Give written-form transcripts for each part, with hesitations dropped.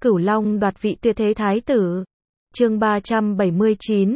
Cửu Long đoạt vị tuyệt thế thái tử. Chương 379,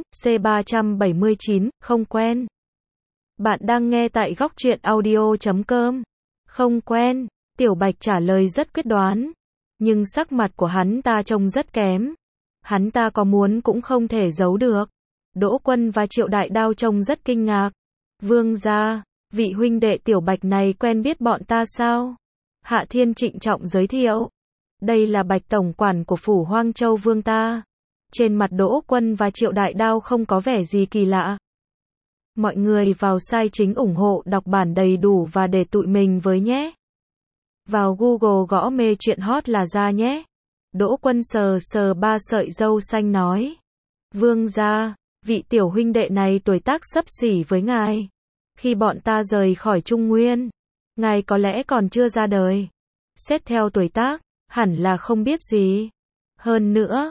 C379, không quen. Bạn đang nghe tại góc truyện audio.com. Không quen, Tiểu Bạch trả lời rất quyết đoán. Nhưng sắc mặt của hắn ta trông rất kém. Hắn ta có muốn cũng không thể giấu được. Đỗ Quân và Triệu Đại Đao trông rất kinh ngạc. Vương gia, vị huynh đệ Tiểu Bạch này quen biết bọn ta sao? Hạ Thiên trịnh trọng giới thiệu. Đây là Bạch tổng quản của phủ Hoang Châu Vương ta. Trên mặt Đỗ Quân và Triệu Đại Đao không có vẻ gì kỳ lạ. Mọi người vào site chính ủng hộ đọc bản đầy đủ và để tụi mình với nhé. Vào Google gõ mê chuyện hot là ra nhé. Đỗ Quân sờ sờ ba sợi râu xanh nói. Vương gia, vị tiểu huynh đệ này tuổi tác xấp xỉ với ngài. Khi bọn ta rời khỏi Trung Nguyên, ngài có lẽ còn chưa ra đời. Xét theo tuổi tác, hẳn là không biết gì. Hơn nữa,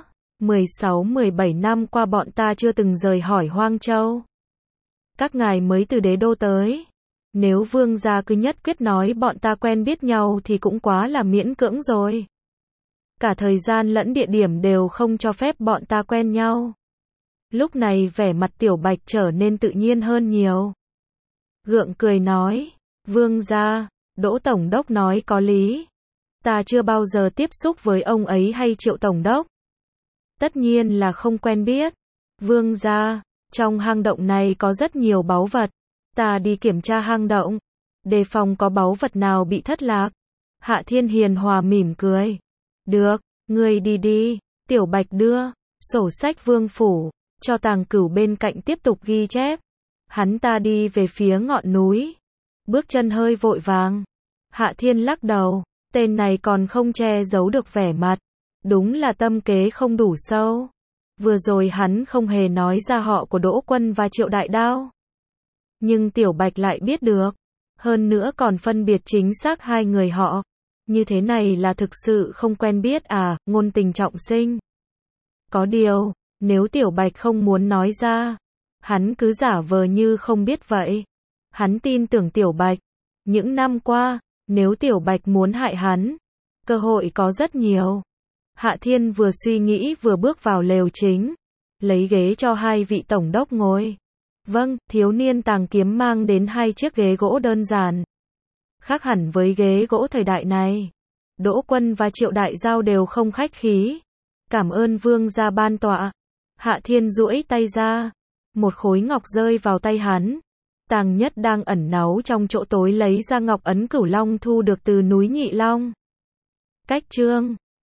16-17 năm qua bọn ta chưa từng rời khỏi Hoang Châu. Các ngài mới từ đế đô tới. Nếu vương gia cứ nhất quyết nói bọn ta quen biết nhau thì cũng quá là miễn cưỡng rồi. Cả thời gian lẫn địa điểm đều không cho phép bọn ta quen nhau. Lúc này vẻ mặt Tiểu Bạch trở nên tự nhiên hơn nhiều. Gượng cười nói, vương gia, Đỗ Tổng đốc nói có lý. Ta chưa bao giờ tiếp xúc với ông ấy hay Triệu Tổng đốc. Tất nhiên là không quen biết. Vương gia, trong hang động này có rất nhiều báu vật. Ta đi kiểm tra hang động, đề phòng có báu vật nào bị thất lạc. Hạ Thiên hiền hòa mỉm cười. Được, ngươi đi đi. Tiểu Bạch đưa sổ sách vương phủ cho Tàng Cửu bên cạnh tiếp tục ghi chép. Hắn ta đi về phía ngọn núi, bước chân hơi vội vàng. Hạ Thiên lắc đầu, tên này còn không che giấu được vẻ mặt. Đúng là tâm kế không đủ sâu. Vừa rồi hắn không hề nói ra họ của Đỗ Quân và Triệu Đại Đao. Nhưng Tiểu Bạch lại biết được. Hơn nữa còn phân biệt chính xác hai người họ. Như thế này là thực sự không quen biết à, ngôn tình trọng sinh. Có điều, nếu Tiểu Bạch không muốn nói ra, hắn cứ giả vờ như không biết vậy. Hắn tin tưởng Tiểu Bạch. Những năm qua, nếu Tiểu Bạch muốn hại hắn, cơ hội có rất nhiều. Hạ Thiên vừa suy nghĩ vừa bước vào lều chính, lấy ghế cho hai vị tổng đốc ngồi. Vâng, thiếu niên Tàng Kiếm mang đến hai chiếc ghế gỗ đơn giản. Khác hẳn với ghế gỗ thời đại này. Đỗ Quân và Triệu Đại Giao đều không khách khí. Cảm ơn vương gia ban tọa. Hạ Thiên duỗi tay ra. Một khối ngọc rơi vào tay hắn. Tàng Nhất đang ẩn náu trong chỗ tối lấy ra ngọc ấn Cửu Long thu được từ núi Nhị Long. Cách chương